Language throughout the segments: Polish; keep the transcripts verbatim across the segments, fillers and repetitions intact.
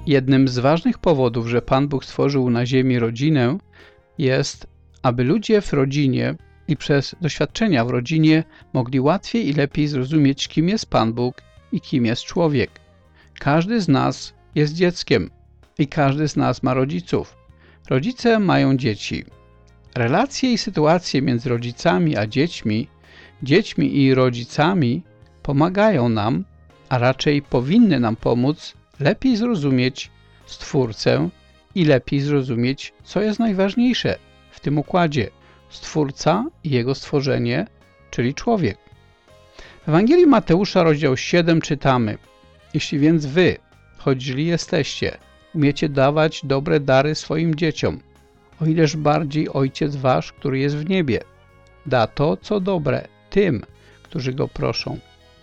Jednym z ważnych powodów, że Pan Bóg stworzył na ziemi rodzinę, jest, aby ludzie w rodzinie i przez doświadczenia w rodzinie mogli łatwiej i lepiej zrozumieć, kim jest Pan Bóg i kim jest człowiek. Każdy z nas jest dzieckiem i każdy z nas ma rodziców. Rodzice mają dzieci. Relacje i sytuacje między rodzicami a dziećmi, dziećmi i rodzicami pomagają nam, a raczej powinny nam pomóc lepiej zrozumieć Stwórcę i lepiej zrozumieć, co jest najważniejsze w tym układzie. Stwórca i Jego stworzenie, czyli człowiek. W Ewangelii Mateusza, rozdział siódmy, czytamy: Jeśli więc wy, choć źli jesteście, umiecie dawać dobre dary swoim dzieciom, o ileż bardziej Ojciec wasz, który jest w niebie, da to, co dobre, tym, którzy Go proszą.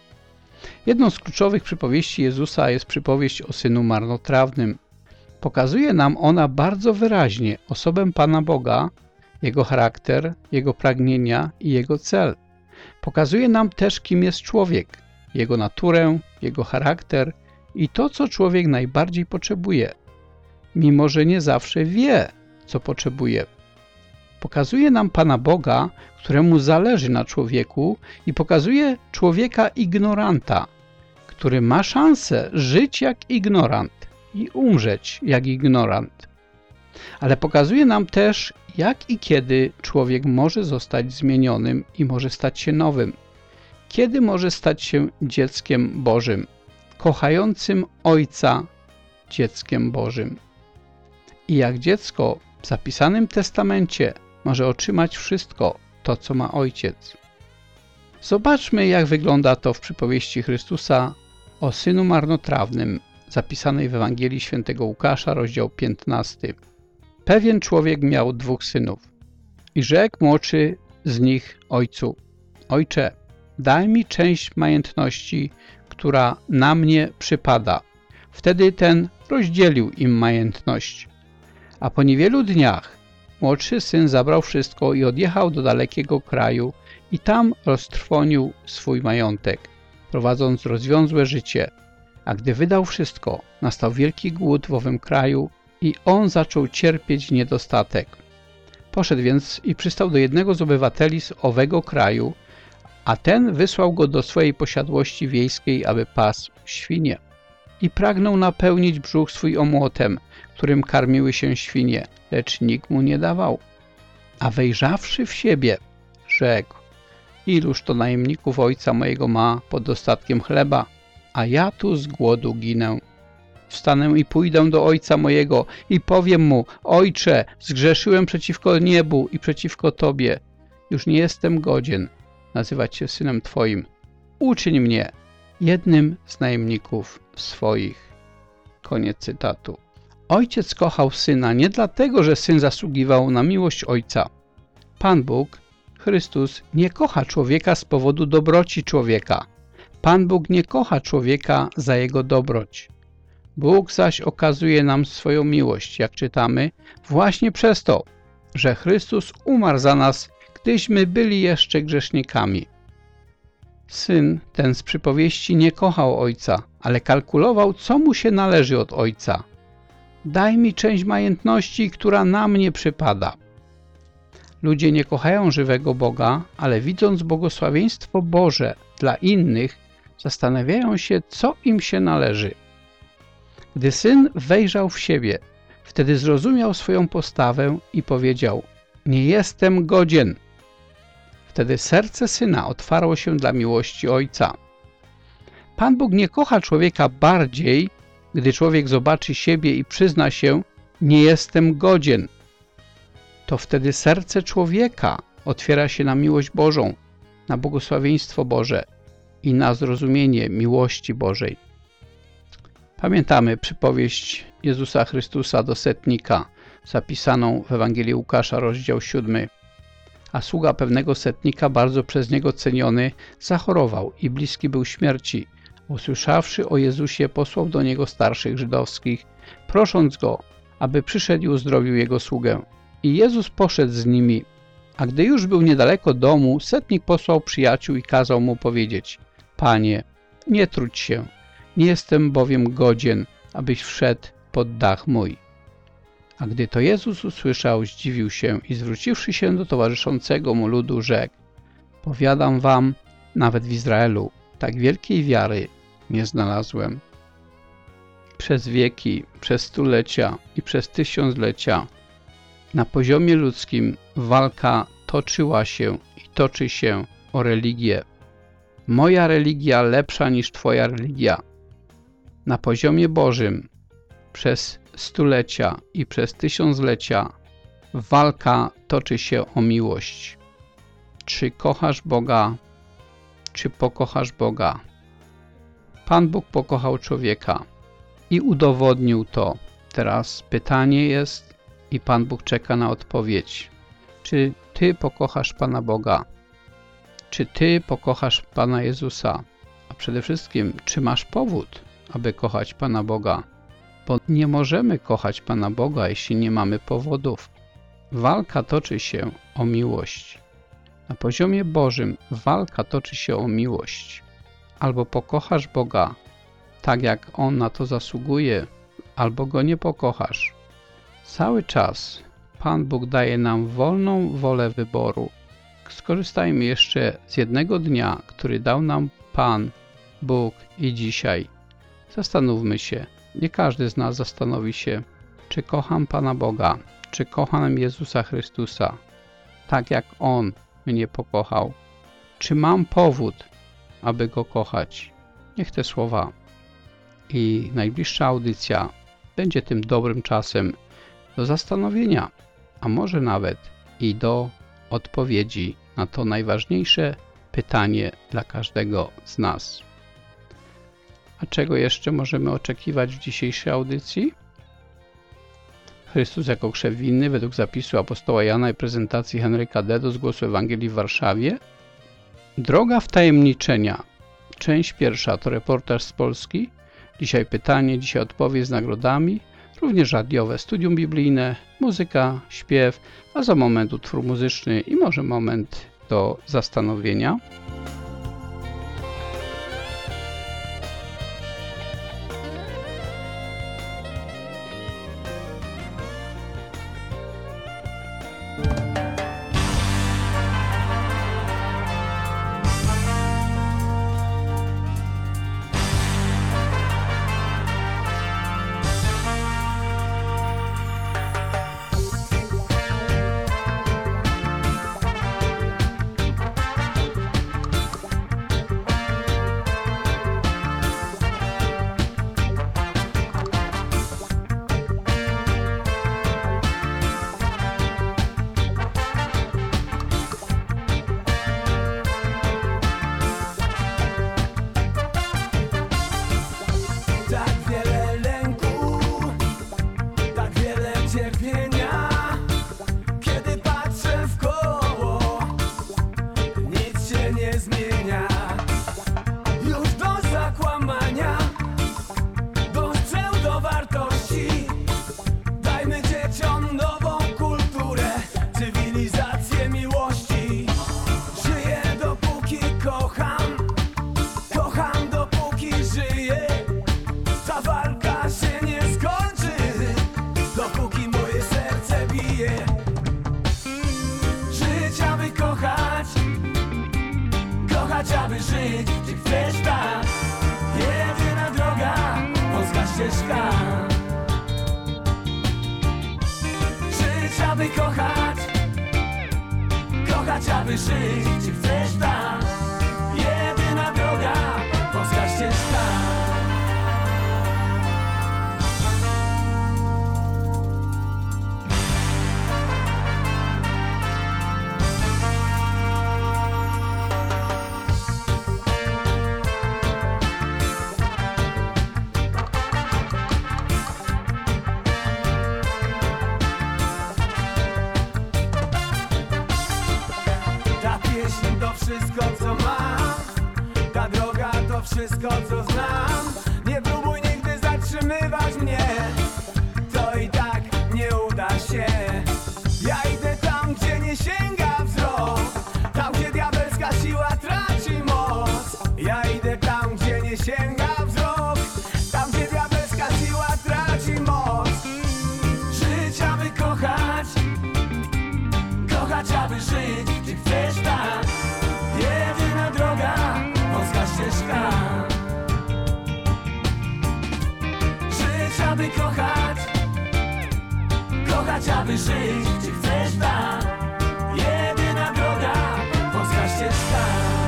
Jedną z kluczowych przypowieści Jezusa jest przypowieść o synu marnotrawnym. Pokazuje nam ona bardzo wyraźnie osobę Pana Boga, Jego charakter, Jego pragnienia i Jego cel. Pokazuje nam też, kim jest człowiek, jego naturę, jego charakter i to, co człowiek najbardziej potrzebuje, mimo że nie zawsze wie, co potrzebuje. Pokazuje nam Pana Boga, któremu zależy na człowieku, i pokazuje człowieka ignoranta, który ma szansę żyć jak ignorant i umrzeć jak ignorant. Ale pokazuje nam też, jak i kiedy człowiek może zostać zmienionym i może stać się nowym. Kiedy może stać się dzieckiem Bożym, kochającym Ojca dzieckiem Bożym. I jak dziecko w zapisanym testamencie może otrzymać wszystko to, co ma Ojciec. Zobaczmy, jak wygląda to w przypowieści Chrystusa o synu marnotrawnym, zapisanej w Ewangelii Świętego Łukasza, rozdział piętnasty. Pewien człowiek miał dwóch synów i rzekł młodszy z nich ojcu: Ojcze, daj mi część majątności, która na mnie przypada. Wtedy ten rozdzielił im majątność. A po niewielu dniach młodszy syn zabrał wszystko i odjechał do dalekiego kraju i tam roztrwonił swój majątek, prowadząc rozwiązłe życie. A gdy wydał wszystko, nastał wielki głód w owym kraju i on zaczął cierpieć niedostatek. Poszedł więc i przystał do jednego z obywateli z owego kraju, a ten wysłał go do swojej posiadłości wiejskiej, aby pasł świnie. I pragnął napełnić brzuch swój omłotem, którym karmiły się świnie, lecz nikt mu nie dawał. A wejrzawszy w siebie, rzekł: Iluż to najemników ojca mojego ma pod dostatkiem chleba, a ja tu z głodu ginę. Wstanę i pójdę do ojca mojego i powiem mu: Ojcze, zgrzeszyłem przeciwko niebu i przeciwko Tobie. Już nie jestem godzien nazywać się synem Twoim. Uczyń mnie jednym z najemników swoich. Koniec cytatu. Ojciec kochał syna nie dlatego, że syn zasługiwał na miłość ojca. Pan Bóg, Chrystus, nie kocha człowieka z powodu dobroci człowieka. Pan Bóg nie kocha człowieka za jego dobroć. Bóg zaś okazuje nam swoją miłość, jak czytamy, właśnie przez to, że Chrystus umarł za nas, gdyśmy byli jeszcze grzesznikami. Syn ten z przypowieści nie kochał ojca, ale kalkulował, co mu się należy od ojca. Daj mi część majątności, która na mnie przypada. Ludzie nie kochają żywego Boga, ale widząc błogosławieństwo Boże dla innych, zastanawiają się, co im się należy. Gdy syn wejrzał w siebie, wtedy zrozumiał swoją postawę i powiedział: Nie jestem godzien. Wtedy serce syna otwarło się dla miłości ojca. Pan Bóg nie kocha człowieka bardziej, gdy człowiek zobaczy siebie i przyzna się: Nie jestem godzien. To wtedy serce człowieka otwiera się na miłość Bożą, na błogosławieństwo Boże i na zrozumienie miłości Bożej. Pamiętamy przypowieść Jezusa Chrystusa do setnika, zapisaną w Ewangelii Łukasza, rozdział siódmy. A sługa pewnego setnika, bardzo przez niego ceniony, zachorował i bliski był śmierci. Usłyszawszy o Jezusie, posłał do niego starszych żydowskich, prosząc go, aby przyszedł i uzdrowił jego sługę. I Jezus poszedł z nimi. A gdy już był niedaleko domu, setnik posłał przyjaciół i kazał mu powiedzieć: Panie, nie trudź się, nie jestem bowiem godzien, abyś wszedł pod dach mój. A gdy to Jezus usłyszał, zdziwił się i zwróciwszy się do towarzyszącego mu ludu, rzekł: powiadam wam, nawet w Izraelu tak wielkiej wiary nie znalazłem. Przez wieki, przez stulecia i przez tysiąclecia na poziomie ludzkim walka toczyła się i toczy się o religię. Moja religia lepsza niż twoja religia. Na poziomie Bożym przez stulecia i przez tysiąclecia walka toczy się o miłość. Czy kochasz Boga, czy pokochasz Boga? Pan Bóg pokochał człowieka i udowodnił to. Teraz pytanie jest i Pan Bóg czeka na odpowiedź. Czy ty pokochasz Pana Boga? Czy ty pokochasz Pana Jezusa? A przede wszystkim, czy masz powód, aby kochać Pana Boga? Bo nie możemy kochać Pana Boga, jeśli nie mamy powodów. Walka toczy się o miłość. Na poziomie Bożym walka toczy się o miłość. Albo pokochasz Boga tak, jak On na to zasługuje, albo Go nie pokochasz. Cały czas Pan Bóg daje nam wolną wolę wyboru. Skorzystajmy jeszcze z jednego dnia, który dał nam Pan Bóg i dzisiaj. Zastanówmy się. Nie każdy z nas zastanowi się, czy kocham Pana Boga, czy kocham Jezusa Chrystusa, tak jak On mnie pokochał. Czy mam powód, aby Go kochać? Niech te słowa i najbliższa audycja będzie tym dobrym czasem do zastanowienia, a może nawet i do odpowiedzi na to najważniejsze pytanie dla każdego z nas. A czego jeszcze możemy oczekiwać w dzisiejszej audycji? Chrystus jako krzew winny według zapisu apostoła Jana i prezentacji Henryka D. do zgłosu Ewangelii w Warszawie. Droga wtajemniczenia. Część pierwsza to reportaż z Polski. Dzisiaj pytanie, dzisiaj odpowiedź z nagrodami. Również radiowe studium biblijne, muzyka, śpiew, a za moment utwór muzyczny i może moment do zastanowienia. Wszystko co znam, nie próbuj nigdy zatrzymywać mnie, to i tak nie uda się. Ja idę tam, gdzie nie sięga wzrok, tam gdzie diabelska siła traci moc. Ja idę tam, gdzie nie sięga wzrok, tam gdzie diabelska siła traci moc. aby żyć. Czy chcesz tak? Jedyna droga, wąska ścieżka.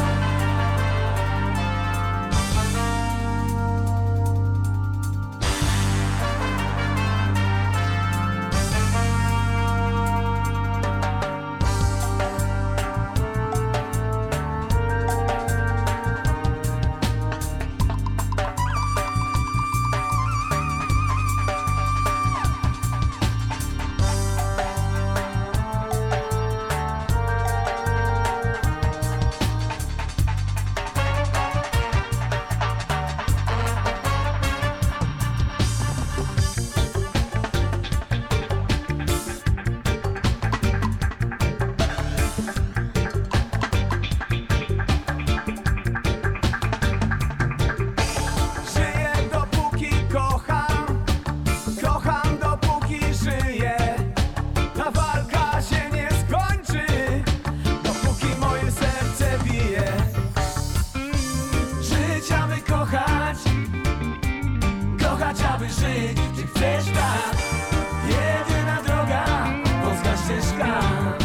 Aby żyć, czy chcesz tak? Jedyna droga, wąska ścieżka.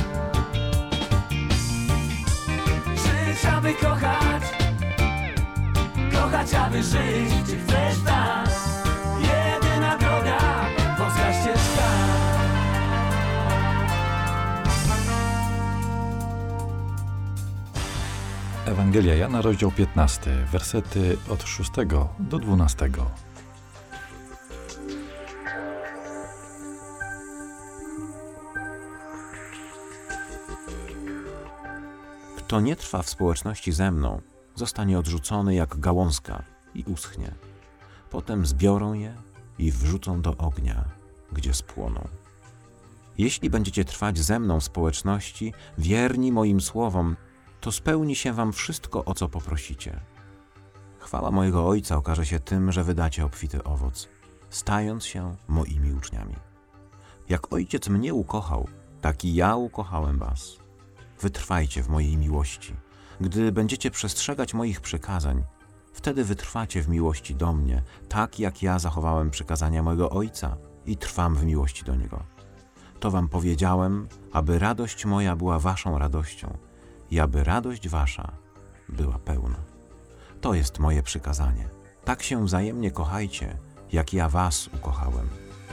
Żyć, aby kochać, kochać, aby żyć, czy chcesz tak? Jedyna droga, wąska ścieżka. Ewangelia Jana, rozdział piętnasty, wersety od szóstego do dwunastego. Kto nie trwa w społeczności ze mną, zostanie odrzucony jak gałązka i uschnie. Potem zbiorą je i wrzucą do ognia, gdzie spłoną. Jeśli będziecie trwać ze mną w społeczności, wierni moim słowom, to spełni się wam wszystko, o co poprosicie. Chwała mojego Ojca okaże się tym, że wydacie obfity owoc, stając się moimi uczniami. Jak Ojciec mnie ukochał, tak i ja ukochałem was. Wytrwajcie w mojej miłości. Gdy będziecie przestrzegać moich przykazań, wtedy wytrwacie w miłości do mnie, tak jak ja zachowałem przykazania mojego Ojca i trwam w miłości do Niego. To wam powiedziałem, aby radość moja była waszą radością i aby radość wasza była pełna. To jest moje przykazanie. Tak się wzajemnie kochajcie, jak ja was ukochałem.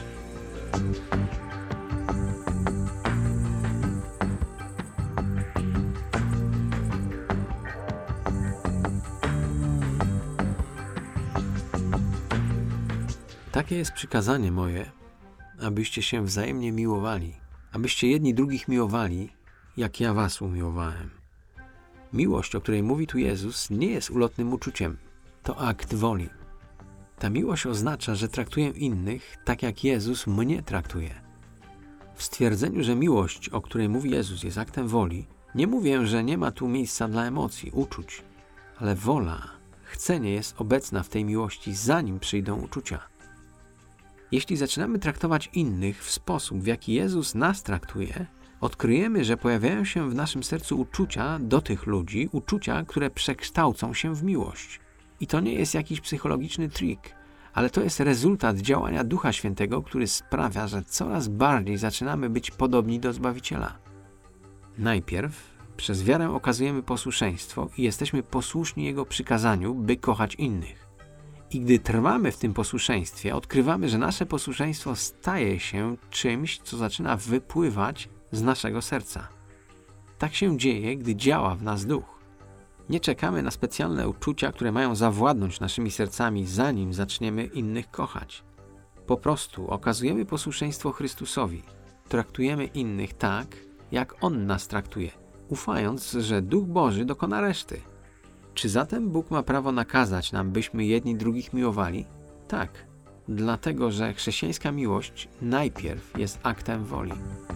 Takie jest przykazanie moje, abyście się wzajemnie miłowali, abyście jedni drugich miłowali, jak ja was umiłowałem. Miłość, o której mówi tu Jezus, nie jest ulotnym uczuciem, to akt woli. Ta miłość oznacza, że traktuję innych tak, jak Jezus mnie traktuje. W stwierdzeniu, że miłość, o której mówi Jezus, jest aktem woli, nie mówię, że nie ma tu miejsca dla emocji, uczuć, ale wola, chcenie jest obecna w tej miłości, zanim przyjdą uczucia. Jeśli zaczynamy traktować innych w sposób, w jaki Jezus nas traktuje, odkryjemy, że pojawiają się w naszym sercu uczucia do tych ludzi, uczucia, które przekształcą się w miłość. I to nie jest jakiś psychologiczny trik, ale to jest rezultat działania Ducha Świętego, który sprawia, że coraz bardziej zaczynamy być podobni do Zbawiciela. Najpierw przez wiarę okazujemy posłuszeństwo i jesteśmy posłuszni Jego przykazaniu, by kochać innych. I gdy trwamy w tym posłuszeństwie, odkrywamy, że nasze posłuszeństwo staje się czymś, co zaczyna wypływać z naszego serca. Tak się dzieje, gdy działa w nas Duch. Nie czekamy na specjalne uczucia, które mają zawładnąć naszymi sercami, zanim zaczniemy innych kochać. Po prostu okazujemy posłuszeństwo Chrystusowi. Traktujemy innych tak, jak On nas traktuje, ufając, że Duch Boży dokona reszty. Czy zatem Bóg ma prawo nakazać nam, byśmy jedni drugich miłowali? Tak, dlatego że chrześcijańska miłość najpierw jest aktem woli.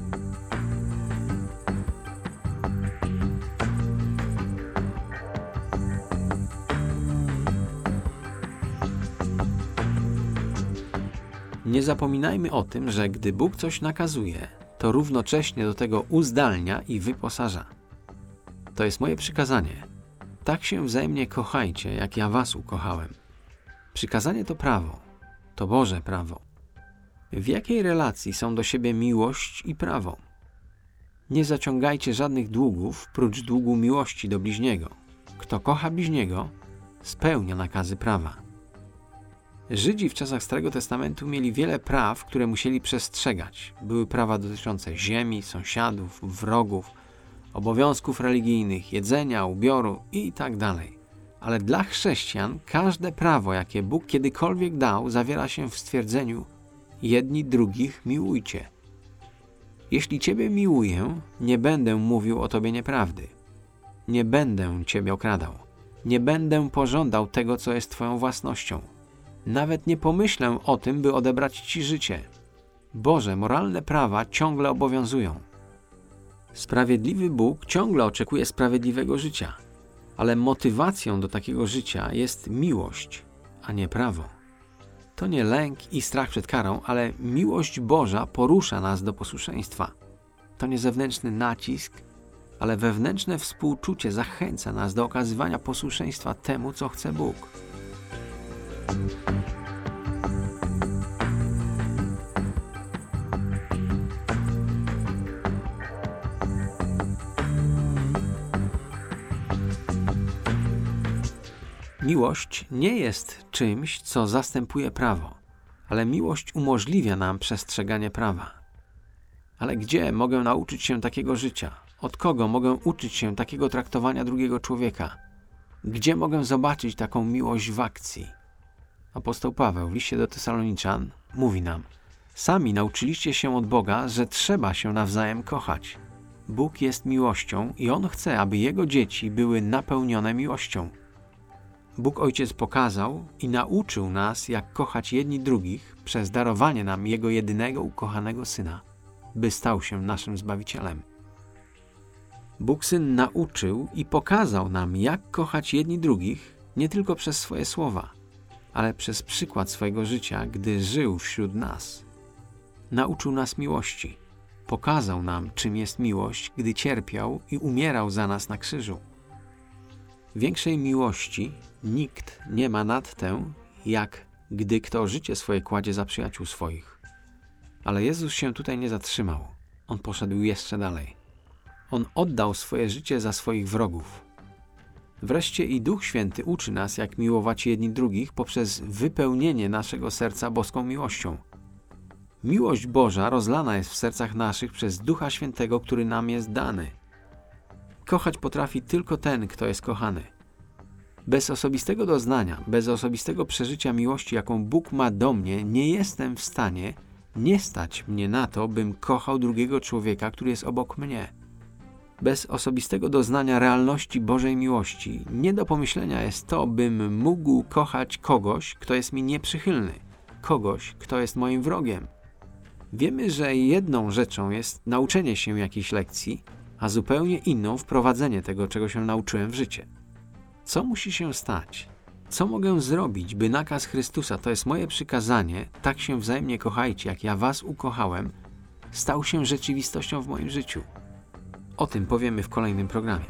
Nie zapominajmy o tym, że gdy Bóg coś nakazuje, to równocześnie do tego uzdalnia i wyposaża. To jest moje przykazanie. Tak się wzajemnie kochajcie, jak ja was ukochałem. Przykazanie to prawo, to Boże prawo. W jakiej relacji są do siebie miłość i prawo? Nie zaciągajcie żadnych długów, prócz długu miłości do bliźniego. Kto kocha bliźniego, spełnia nakazy prawa. Żydzi w czasach Starego Testamentu mieli wiele praw, które musieli przestrzegać. Były prawa dotyczące ziemi, sąsiadów, wrogów, obowiązków religijnych, jedzenia, ubioru i tak dalej. Ale dla chrześcijan każde prawo, jakie Bóg kiedykolwiek dał, zawiera się w stwierdzeniu: jedni drugich miłujcie. Jeśli Ciebie miłuję, nie będę mówił o Tobie nieprawdy. Nie będę Ciebie okradał. Nie będę pożądał tego, co jest Twoją własnością. Nawet nie pomyślę o tym, by odebrać Ci życie. Boże, moralne prawa ciągle obowiązują. Sprawiedliwy Bóg ciągle oczekuje sprawiedliwego życia, ale motywacją do takiego życia jest miłość, a nie prawo. To nie lęk i strach przed karą, ale miłość Boża porusza nas do posłuszeństwa. To nie zewnętrzny nacisk, ale wewnętrzne współczucie zachęca nas do okazywania posłuszeństwa temu, co chce Bóg. Miłość nie jest czymś, co zastępuje prawo, ale miłość umożliwia nam przestrzeganie prawa. Ale gdzie mogę nauczyć się takiego życia? Od kogo mogę uczyć się takiego traktowania drugiego człowieka? Gdzie mogę zobaczyć taką miłość w akcji? Apostoł Paweł w liście do Tesaloniczan mówi nam: sami nauczyliście się od Boga, że trzeba się nawzajem kochać. Bóg jest miłością i On chce, aby Jego dzieci były napełnione miłością. Bóg Ojciec pokazał i nauczył nas, jak kochać jedni drugich przez darowanie nam Jego jedynego ukochanego Syna, by stał się naszym Zbawicielem. Bóg Syn nauczył i pokazał nam, jak kochać jedni drugich nie tylko przez swoje słowa, ale przez przykład swojego życia, gdy żył wśród nas. Nauczył nas miłości. Pokazał nam, czym jest miłość, gdy cierpiał i umierał za nas na krzyżu. Większej miłości nikt nie ma nad tę, jak gdy kto życie swoje kładzie za przyjaciół swoich. Ale Jezus się tutaj nie zatrzymał. On poszedł jeszcze dalej. On oddał swoje życie za swoich wrogów. Wreszcie i Duch Święty uczy nas, jak miłować jedni drugich poprzez wypełnienie naszego serca boską miłością. Miłość Boża rozlana jest w sercach naszych przez Ducha Świętego, który nam jest dany. Kochać potrafi tylko ten, kto jest kochany. Bez osobistego doznania, bez osobistego przeżycia miłości, jaką Bóg ma do mnie, nie jestem w stanie, nie stać mnie na to, bym kochał drugiego człowieka, który jest obok mnie. Bez osobistego doznania realności Bożej miłości nie do pomyślenia jest to, bym mógł kochać kogoś, kto jest mi nieprzychylny, kogoś, kto jest moim wrogiem. Wiemy, że jedną rzeczą jest nauczenie się jakiejś lekcji, a zupełnie inną wprowadzenie tego, czego się nauczyłem w życie. Co musi się stać? Co mogę zrobić, by nakaz Chrystusa, to jest moje przykazanie, tak się wzajemnie kochajcie, jak ja was ukochałem, stał się rzeczywistością w moim życiu? O tym powiemy w kolejnym programie.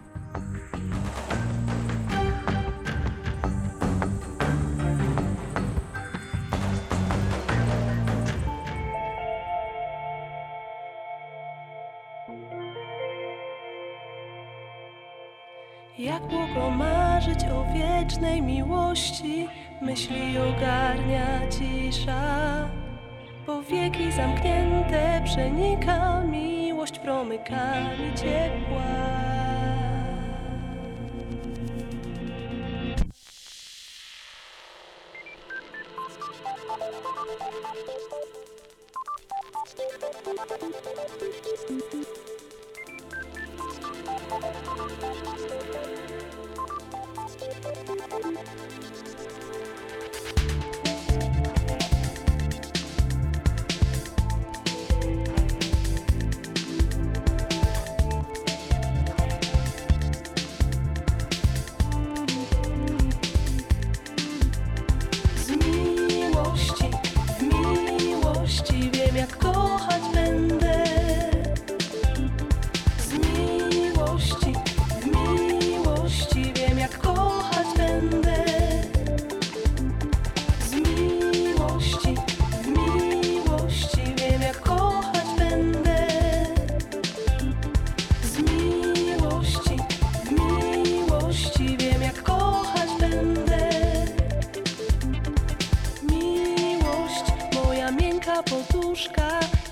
Jak mogło marzyć o wiecznej miłości, myśli ogarnia cisza. Po wieki zamknięte przenika miłość promykami ciepła.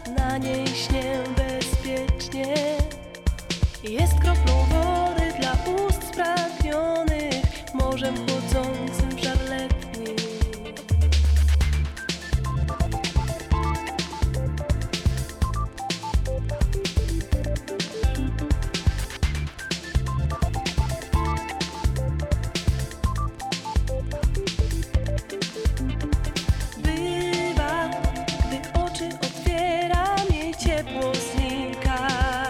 na niej śnię bezpiecznie. Jest kroplą wody dla ust spragnionych, morzem chłodzącym w żar letni. Bywa, gdy oczy otwieram, jej ciepło znika.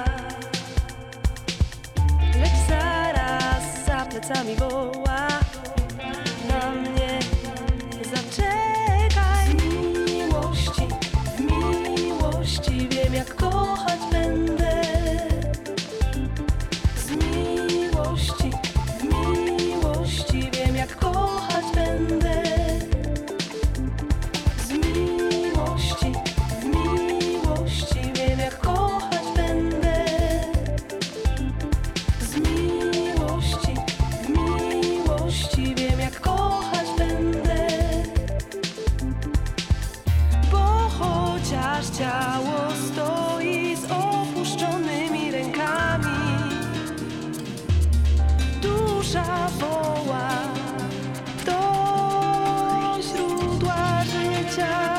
Lecz zaraz za plecami woła na mnie: zaczekaj. Z miłości, w miłości wiem, jak kochać będę. Z miłości, w miłości wiem, jak kochać będę. Z miłości, w miłości wiem, jak kochać będę. Z miłości, w miłości wiem, jak kochać będę. Bo chociaż ciało stoi z opuszczonymi rękami, dusza woła do źródła życia.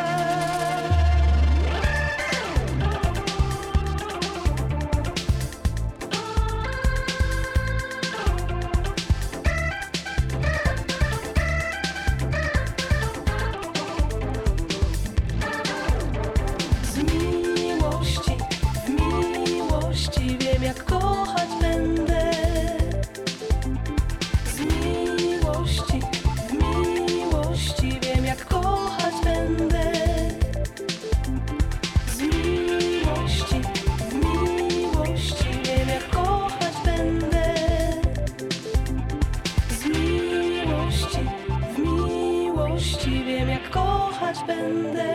Z miłości, w miłości wiem, jak kochać będę. Z miłości, w miłości wiem, jak kochać będę. Z miłości, w miłości wiem, jak kochać będę. Z miłości, w miłości wiem, jak kochać będę.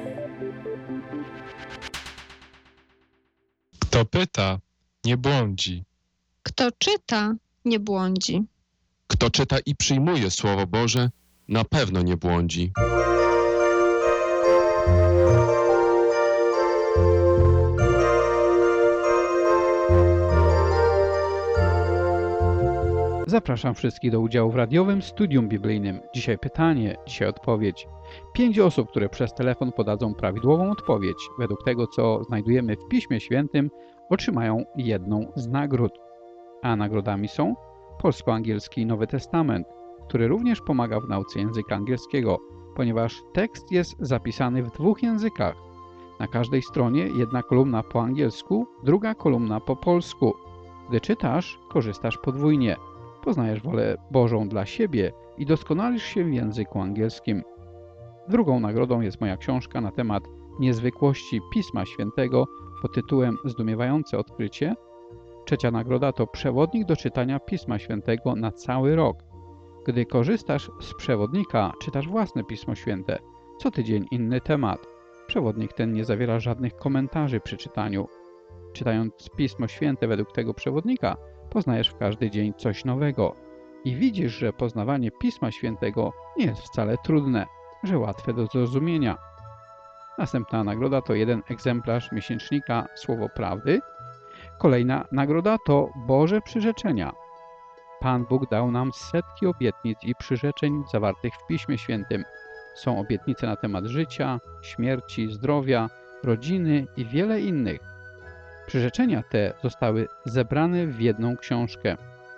Kto pyta, nie błądzi. Kto czyta, nie błądzi. Kto czyta i przyjmuje Słowo Boże, na pewno nie błądzi. Zapraszam wszystkich do udziału w radiowym studium biblijnym. Dzisiaj pytanie, dzisiaj odpowiedź. Pięć osób, które przez telefon podadzą prawidłową odpowiedź według tego, co znajdujemy w Piśmie Świętym, otrzymają jedną z nagród. A nagrodami są polsko-angielski Nowy Testament, który również pomaga w nauce języka angielskiego, ponieważ tekst jest zapisany w dwóch językach. Na każdej stronie jedna kolumna po angielsku, druga kolumna po polsku. Gdy czytasz, korzystasz podwójnie. Poznajesz wolę Bożą dla siebie i doskonalisz się w języku angielskim. Drugą nagrodą jest moja książka na temat niezwykłości Pisma Świętego pod tytułem Zdumiewające odkrycie. Trzecia nagroda to przewodnik do czytania Pisma Świętego na cały rok. Gdy korzystasz z przewodnika, czytasz własne Pismo Święte. Co tydzień inny temat. Przewodnik ten nie zawiera żadnych komentarzy przy czytaniu. Czytając Pismo Święte według tego przewodnika, poznajesz w każdy dzień coś nowego. I widzisz, że poznawanie Pisma Świętego nie jest wcale trudne, że łatwe do zrozumienia. Następna nagroda to jeden egzemplarz miesięcznika Słowo Prawdy. Kolejna nagroda to Boże przyrzeczenia. Pan Bóg dał nam setki obietnic i przyrzeczeń zawartych w Piśmie Świętym. Są obietnice na temat życia, śmierci, zdrowia, rodziny i wiele innych. Przyrzeczenia te zostały zebrane w jedną książkę.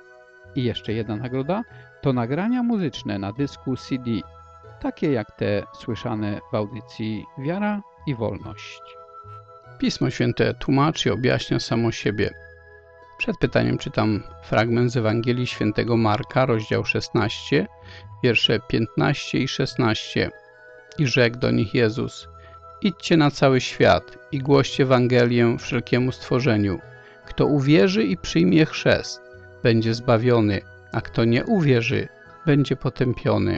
I jeszcze jedna nagroda to nagrania muzyczne na dysku C D, takie jak te słyszane w audycji Wiara i Wolność. Pismo Święte tłumaczy i objaśnia samo siebie. Przed pytaniem czytam fragment z Ewangelii Świętego Marka, rozdział szesnasty, wiersze piętnaście i szesnaście. I rzekł do nich Jezus: idźcie na cały świat i głoście Ewangelię wszelkiemu stworzeniu. Kto uwierzy i przyjmie chrzest, będzie zbawiony, a kto nie uwierzy, będzie potępiony.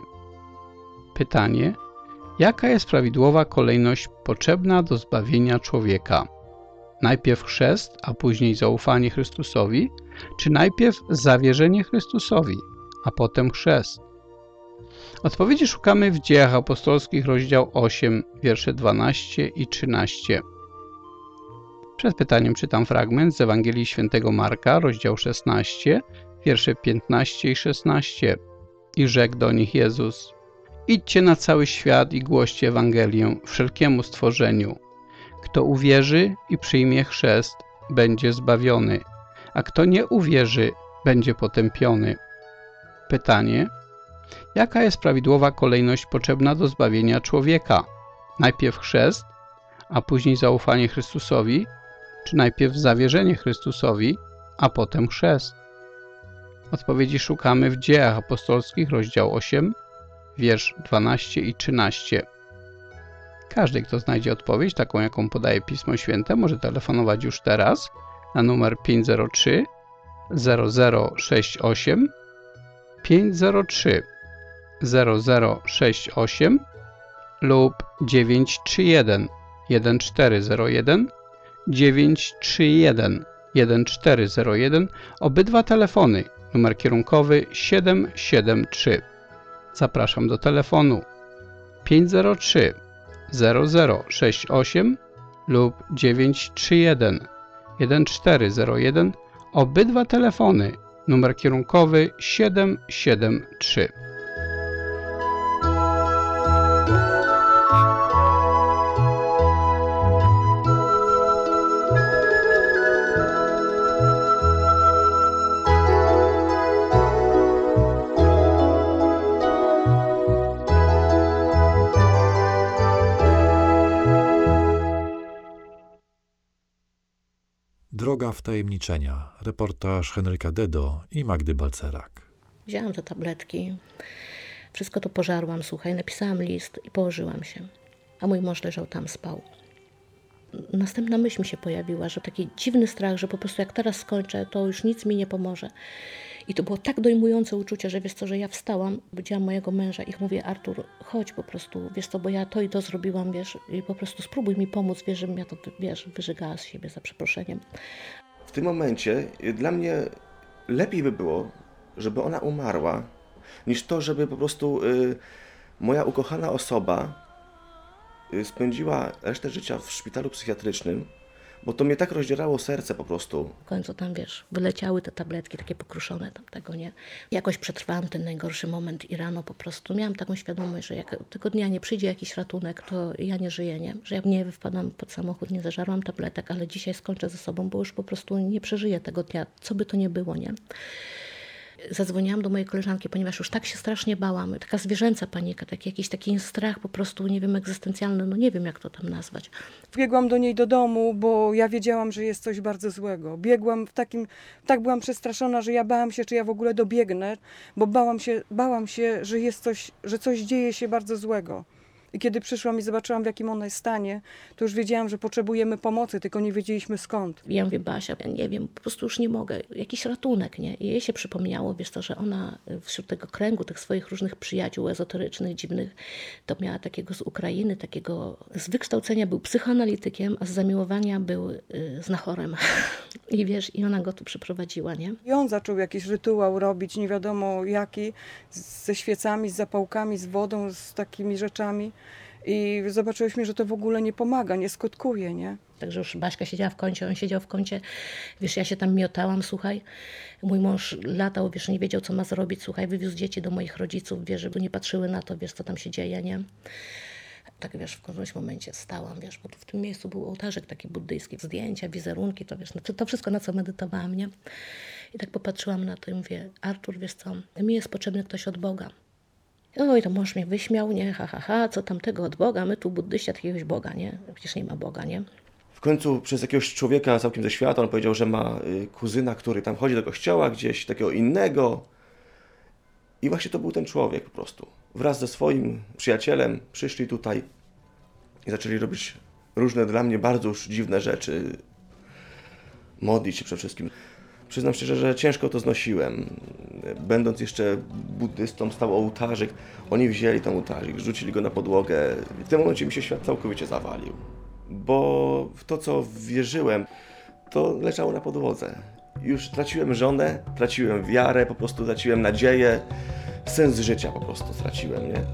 Pytanie: jaka jest prawidłowa kolejność potrzebna do zbawienia człowieka? Najpierw chrzest, a później zaufanie Chrystusowi, czy najpierw zawierzenie Chrystusowi, a potem chrzest? Odpowiedzi szukamy w Dziejach Apostolskich, rozdział osiem, wiersze dwanaście i trzynaście. Przed pytaniem czytam fragment z Ewangelii Świętego Marka, rozdział szesnaście, wiersze piętnaście i szesnaście. I rzekł do nich Jezus: idźcie na cały świat i głoście Ewangelię wszelkiemu stworzeniu. Kto uwierzy i przyjmie chrzest, będzie zbawiony, a kto nie uwierzy, będzie potępiony. Pytanie: jaka jest prawidłowa kolejność potrzebna do zbawienia człowieka? Najpierw chrzest, a później zaufanie Chrystusowi, czy najpierw zawierzenie Chrystusowi, a potem chrzest? Odpowiedzi szukamy w Dziejach Apostolskich, rozdział osiem, wiersz dwanaście i trzynaście. Każdy, kto znajdzie odpowiedź, taką jaką podaje Pismo Święte, może telefonować już teraz na numer pięć zero trzy zero zero sześć osiem, pięć zero trzy zero zero sześć osiem lub dziewięć trzy jeden jeden cztery zero jeden, dziewięć trzy jeden jeden cztery zero jeden, obydwa telefony, numer kierunkowy siedem siedem trzy. Zapraszam do telefonu pięć zero trzy zero zero sześć osiem lub dziewięć trzy jeden jeden cztery zero jeden, obydwa telefony, numer kierunkowy siedem siedem trzy. Droga wtajemniczenia. Reportaż Henryka Dedo i Magdy Balcerak. Wzięłam te tabletki, wszystko to pożarłam, słuchaj, napisałam list i położyłam się. A mój mąż leżał tam, spał. Następna myśl mi się pojawiła, że taki dziwny strach, że po prostu jak teraz skończę, to już nic mi nie pomoże. I to było tak dojmujące uczucie, że wiesz co, że ja wstałam, budziłam mojego męża i mówię: Artur, chodź po prostu, wiesz co, bo ja to i to zrobiłam, wiesz, i po prostu spróbuj mi pomóc, wiesz, żebym ja to, wiesz, wyżygała z siebie, za przeproszeniem. W tym momencie dla mnie lepiej by było, żeby ona umarła, niż to, żeby po prostu y, moja ukochana osoba y, spędziła resztę życia w szpitalu psychiatrycznym, bo to mnie tak rozdzierało serce po prostu. W końcu tam, wiesz, wyleciały te tabletki takie pokruszone tam tego, nie? Jakoś przetrwałam ten najgorszy moment i rano po prostu miałam taką świadomość, że jak tego dnia nie przyjdzie jakiś ratunek, to ja nie żyję, nie? Że ja nie wpadłam pod samochód, nie zażarłam tabletek, ale dzisiaj skończę ze sobą, bo już po prostu nie przeżyję tego dnia, co by to nie było, nie? Zadzwoniłam do mojej koleżanki, ponieważ już tak się strasznie bałam. Taka zwierzęca panika, taki jakiś taki strach po prostu, nie wiem, egzystencjalny, no nie wiem jak to tam nazwać. Biegłam do niej do domu, bo ja wiedziałam, że jest coś bardzo złego. Biegłam w takim, tak byłam przestraszona, że ja bałam się, czy ja w ogóle dobiegnę, bo bałam się, bałam się, że jest coś, że coś dzieje się bardzo złego. I kiedy przyszłam i zobaczyłam, w jakim ona jest stanie, to już wiedziałam, że potrzebujemy pomocy, tylko nie wiedzieliśmy skąd. Ja mówię: Basia, ja nie wiem, po prostu już nie mogę. Jakiś ratunek, nie? I jej się przypomniało, wiesz to, że ona wśród tego kręgu, tych swoich różnych przyjaciół ezoterycznych, dziwnych, to miała takiego z Ukrainy, takiego z wykształcenia był psychoanalitykiem, a z zamiłowania był y, znachorem. I wiesz, i ona go tu przyprowadziła, nie? I on zaczął jakiś rytuał robić, nie wiadomo jaki, ze świecami, z zapałkami, z wodą, z takimi rzeczami. I zobaczyłyśmy, że to w ogóle nie pomaga, nie skutkuje, nie? Także już Baśka siedziała w kącie, on siedział w kącie, wiesz, ja się tam miotałam, słuchaj, mój mąż latał, wiesz, nie wiedział, co ma zrobić, słuchaj, wywiózł dzieci do moich rodziców, wiesz, żeby nie patrzyły na to, wiesz, co tam się dzieje, nie? Tak, wiesz, w którymś momencie stałam, wiesz, bo tu w tym miejscu był ołtarzek taki buddyjski, zdjęcia, wizerunki, to wiesz, no, to, to wszystko, na co medytowałam, nie? I tak popatrzyłam na to i mówię: Artur, wiesz co, mi jest potrzebny ktoś od Boga. Oj, to mąż mnie wyśmiał, nie, ha, ha, ha, co tam tego od Boga, my tu buddyści od jakiegoś Boga, nie? Przecież nie ma Boga, nie? W końcu przez jakiegoś człowieka całkiem ze świata, on powiedział, że ma y, kuzyna, który tam chodzi do kościoła gdzieś, takiego innego. I właśnie to był ten człowiek po prostu. Wraz ze swoim przyjacielem przyszli tutaj i zaczęli robić różne dla mnie bardzo już dziwne rzeczy. Modlić się przede wszystkim. Przyznam szczerze, że ciężko to znosiłem. Będąc jeszcze buddystą, stał ołtarzyk. Oni wzięli ten ołtarzyk, rzucili go na podłogę. W tym momencie mi się świat całkowicie zawalił. Bo w to, co wierzyłem, to leżało na podłodze. Już traciłem żonę, traciłem wiarę, po prostu traciłem nadzieję. sens życia po prostu straciłem, nie?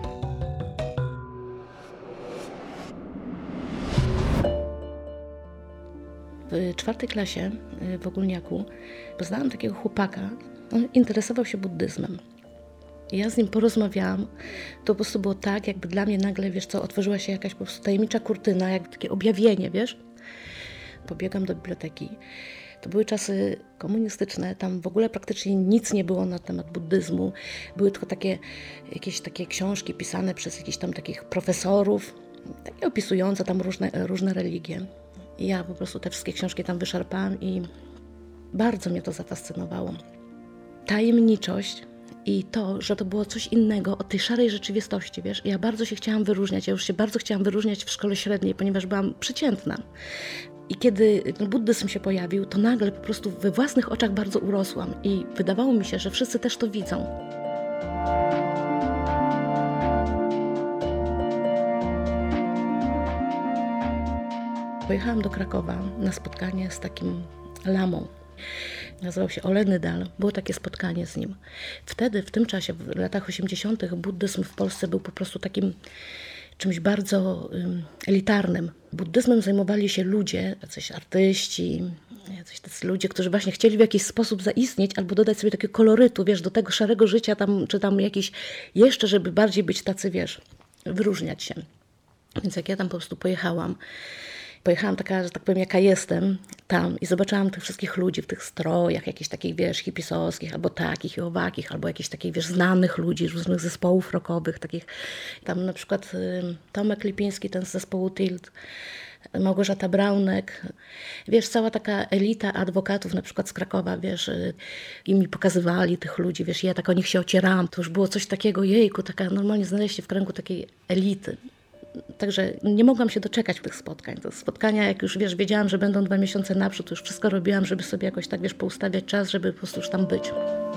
W czwartej klasie w Ogólniaku poznałam takiego chłopaka, on interesował się buddyzmem. I ja z nim porozmawiałam, to po prostu było tak, jakby dla mnie nagle, wiesz co, otworzyła się jakaś po prostu tajemnicza kurtyna, jak takie objawienie, wiesz. Pobiegam do biblioteki. To były czasy komunistyczne, tam w ogóle praktycznie nic nie było na temat buddyzmu. Były tylko takie, jakieś takie książki pisane przez jakichś tam takich profesorów, takie opisujące tam różne, różne religie. I ja po prostu te wszystkie książki tam wyszarpałam i bardzo mnie to zafascynowało. Tajemniczość i to, że to było coś innego od tej szarej rzeczywistości, wiesz. Ja bardzo się chciałam wyróżniać, ja już się bardzo chciałam wyróżniać w szkole średniej, ponieważ byłam przeciętna. I kiedy buddyzm się pojawił, to nagle po prostu we własnych oczach bardzo urosłam i wydawało mi się, że wszyscy też to widzą. Pojechałam do Krakowa na spotkanie z takim lamą. Nazywał się Ole Nydal. Było takie spotkanie z nim. Wtedy, w tym czasie, w latach osiemdziesiątych buddyzm w Polsce był po prostu takim czymś bardzo um, elitarnym. Buddyzmem zajmowali się ludzie, jacyś artyści, jacyś tacy ludzie, którzy właśnie chcieli w jakiś sposób zaistnieć albo dodać sobie takiego kolorytu, wiesz, do tego szarego życia tam, czy tam jakiś jeszcze, żeby bardziej być tacy, wiesz, wyróżniać się. Więc jak ja tam po prostu pojechałam, Pojechałam taka, że tak powiem, jaka jestem tam i zobaczyłam tych wszystkich ludzi w tych strojach, jakichś takich, wiesz, hipisowskich, albo takich i owakich, albo jakichś takich, wiesz, znanych ludzi, różnych zespołów rockowych, takich. Tam na przykład y, Tomek Lipiński, ten z zespołu Tilt, Małgorzata Braunek, wiesz, cała taka elita adwokatów na przykład z Krakowa, wiesz, y, i mi pokazywali tych ludzi, wiesz, i ja tak o nich się ocierałam. To już było coś takiego, jejku, taka normalnie znaleźć się w kręgu takiej elity. Także nie mogłam się doczekać tych spotkań. To spotkania, jak już, wiesz, wiedziałam, że będą dwa miesiące naprzód, to już wszystko robiłam, żeby sobie jakoś tak, wiesz, poustawiać czas, żeby po prostu już tam być.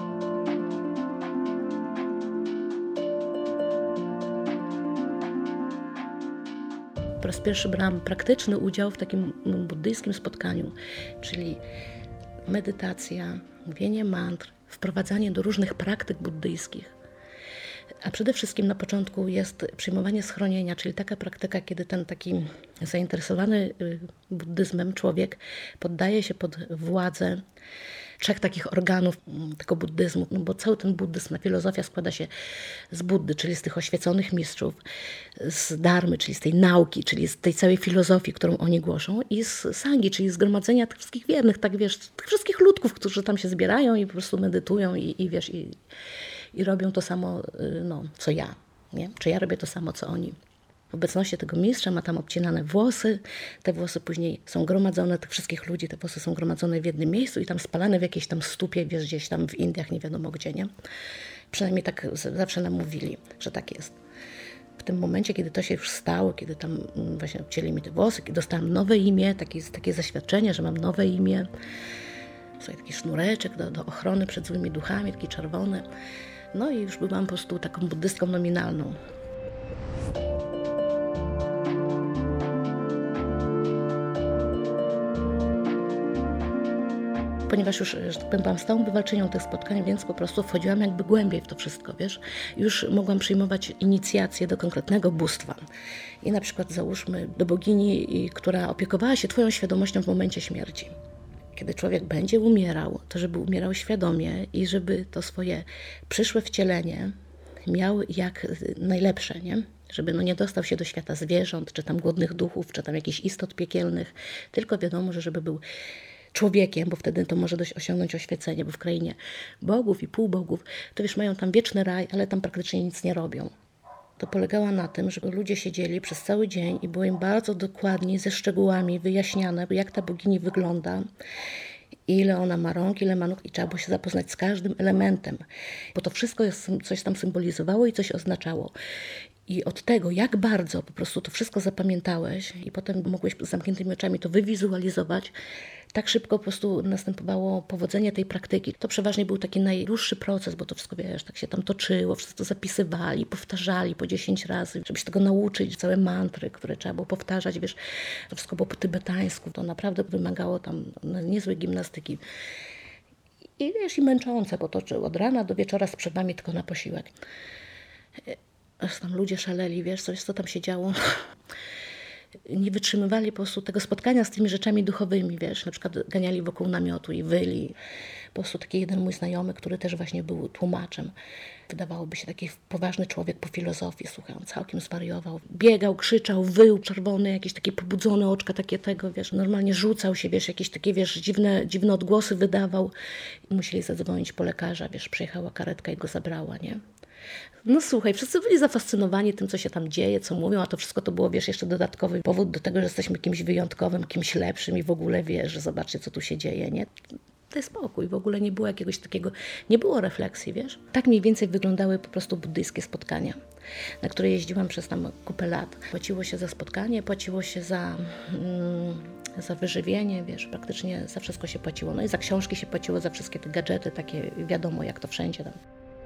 Po raz pierwszy brałam praktyczny udział w takim buddyjskim spotkaniu, czyli medytacja, mówienie mantr, wprowadzanie do różnych praktyk buddyjskich. A przede wszystkim na początku jest przyjmowanie schronienia, czyli taka praktyka, kiedy ten taki zainteresowany buddyzmem człowiek poddaje się pod władzę trzech takich organów tego buddyzmu, no bo cały ten buddyzm, ta filozofia składa się z Buddy, czyli z tych oświeconych mistrzów, z Dharmy, czyli z tej nauki, czyli z tej całej filozofii, którą oni głoszą, i z Sangi, czyli zgromadzenia tych wszystkich wiernych, tak wiesz, tych wszystkich ludków, którzy tam się zbierają i po prostu medytują i, i wiesz, i, i robią to samo, no, co ja, nie? Czy ja robię to samo, co oni. W obecności tego mistrza ma tam obcinane włosy, te włosy później są gromadzone, tych wszystkich ludzi, te włosy są gromadzone w jednym miejscu i tam spalane w jakiejś tam stupie, wiesz, gdzieś tam w Indiach, nie wiadomo gdzie, nie? Przynajmniej tak zawsze nam mówili, że tak jest. W tym momencie, kiedy to się już stało, kiedy tam właśnie obcięli mi te włosy, kiedy dostałam nowe imię, takie, takie zaświadczenie, że mam nowe imię, sobie taki sznureczek do, do ochrony przed złymi duchami, taki czerwony. No i już byłam po prostu taką buddystką nominalną. Ponieważ już, że tak powiem, byłam stałą bywalczynią tych spotkań, więc po prostu wchodziłam jakby głębiej w to wszystko, wiesz. Już mogłam przyjmować inicjację do konkretnego bóstwa. I na przykład załóżmy do bogini, która opiekowała się twoją świadomością w momencie śmierci. Kiedy człowiek będzie umierał, to żeby umierał świadomie i żeby to swoje przyszłe wcielenie miał jak najlepsze, nie? Żeby no nie dostał się do świata zwierząt, czy tam głodnych duchów, czy tam jakichś istot piekielnych, tylko wiadomo, że żeby był człowiekiem, bo wtedy to może dość osiągnąć oświecenie, bo w krainie bogów i półbogów, to wiesz, mają tam wieczny raj, ale tam praktycznie nic nie robią. To polegało na tym, że ludzie siedzieli przez cały dzień i było im bardzo dokładnie, ze szczegółami wyjaśniane, jak ta bogini wygląda, ile ona ma rąk, ile ma nóg i trzeba było się zapoznać z każdym elementem, bo to wszystko jest, coś tam symbolizowało i coś oznaczało. I od tego, jak bardzo po prostu to wszystko zapamiętałeś i potem mogłeś z zamkniętymi oczami to wywizualizować, tak szybko po prostu następowało powodzenie tej praktyki. To przeważnie był taki najdłuższy proces, bo to wszystko, wiesz, tak się tam toczyło, wszyscy to zapisywali, powtarzali po dziesięć razy, żeby się tego nauczyć, całe mantry, które trzeba było powtarzać, wiesz, to wszystko było po tybetańsku, to naprawdę wymagało tam niezłej gimnastyki. I wiesz, i męczące, bo to czy od rana do wieczora z przerwami tylko na posiłek. Aż tam ludzie szaleli, wiesz, coś co tam się działo. Nie wytrzymywali po prostu tego spotkania z tymi rzeczami duchowymi, wiesz, na przykład ganiali wokół namiotu i wyli. Po prostu taki jeden mój znajomy, który też właśnie był tłumaczem. Wydawałoby się taki poważny człowiek po filozofii, słuchaj, on całkiem zwariował. Biegał, krzyczał, wył, czerwony, jakieś takie pobudzone oczka takie tego, wiesz, normalnie rzucał się, wiesz, jakieś takie, wiesz, dziwne, dziwne odgłosy wydawał. I musieli zadzwonić po lekarza, wiesz, przyjechała karetka i go zabrała, nie? No słuchaj, wszyscy byli zafascynowani tym, co się tam dzieje, co mówią, a to wszystko to było, wiesz, jeszcze dodatkowy powód do tego, że jesteśmy kimś wyjątkowym, kimś lepszym i w ogóle, wiesz, że zobaczcie, co tu się dzieje, nie? Daj spokój, w ogóle nie było jakiegoś takiego, nie było refleksji, wiesz? Tak mniej więcej wyglądały po prostu buddyjskie spotkania, na które jeździłam przez tam kupę lat. Płaciło się za spotkanie, płaciło się za, mm, za wyżywienie, wiesz, praktycznie za wszystko się płaciło. No i za książki się płaciło, za wszystkie te gadżety, takie wiadomo, jak to wszędzie tam.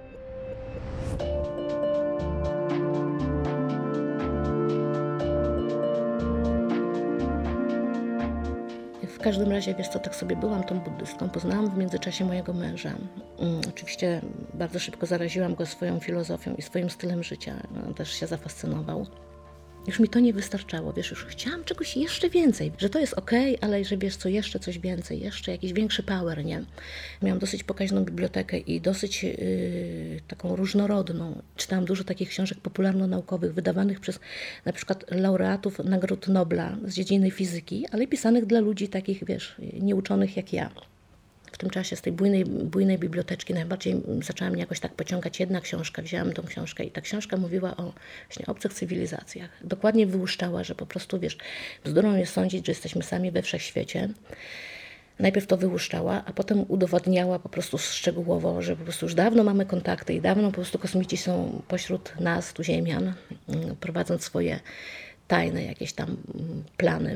W każdym razie, wiesz co, tak sobie byłam tą buddystką, poznałam w międzyczasie mojego męża. Um, oczywiście bardzo szybko zaraziłam go swoją filozofią i swoim stylem życia. On też się zafascynował. Już mi to nie wystarczało, wiesz, już chciałam czegoś jeszcze więcej, że to jest okej, ale że wiesz co, jeszcze coś więcej, jeszcze jakiś większy power, nie? Miałam dosyć pokaźną bibliotekę i dosyć yy, taką różnorodną. Czytałam dużo takich książek popularno-naukowych, wydawanych przez na przykład laureatów Nagród Nobla z dziedziny fizyki, ale pisanych dla ludzi takich, wiesz, nieuczonych jak ja. W tym czasie z tej bujnej, bujnej biblioteczki najbardziej zaczęła mnie jakoś tak pociągać jedna książka. Wzięłam tą książkę i ta książka mówiła o właśnie obcych cywilizacjach. Dokładnie wyłuszczała, że po prostu, wiesz, bzdurą jest sądzić, że jesteśmy sami we wszechświecie. Najpierw to wyłuszczała, a potem udowodniała po prostu szczegółowo, że po prostu już dawno mamy kontakty i dawno po prostu kosmici są pośród nas, tu ziemian, prowadząc swoje tajne jakieś tam plany.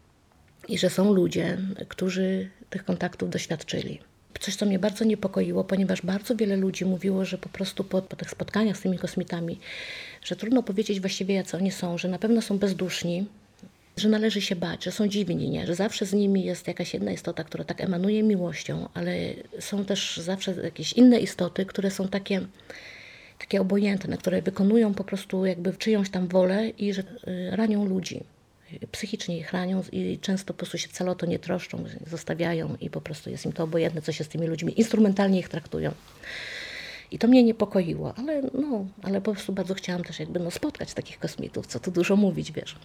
I że są ludzie, którzy tych kontaktów doświadczyli. Coś, co mnie bardzo niepokoiło, ponieważ bardzo wiele ludzi mówiło, że po prostu po, po tych spotkaniach z tymi kosmitami, że trudno powiedzieć właściwie, jacy oni są, że na pewno są bezduszni, że należy się bać, że są dziwni, nie? Że zawsze z nimi jest jakaś jedna istota, która tak emanuje miłością, ale są też zawsze jakieś inne istoty, które są takie, takie obojętne, które wykonują po prostu jakby czyjąś tam wolę i że ranią ludzi. Psychicznie ich ranią i często po prostu się wcale o to nie troszczą, zostawiają i po prostu jest im to obojętne, co się z tymi ludźmi, instrumentalnie ich traktują. I to mnie niepokoiło, ale, no, ale po prostu bardzo chciałam też jakby no, spotkać takich kosmitów, co tu dużo mówić, wiesz.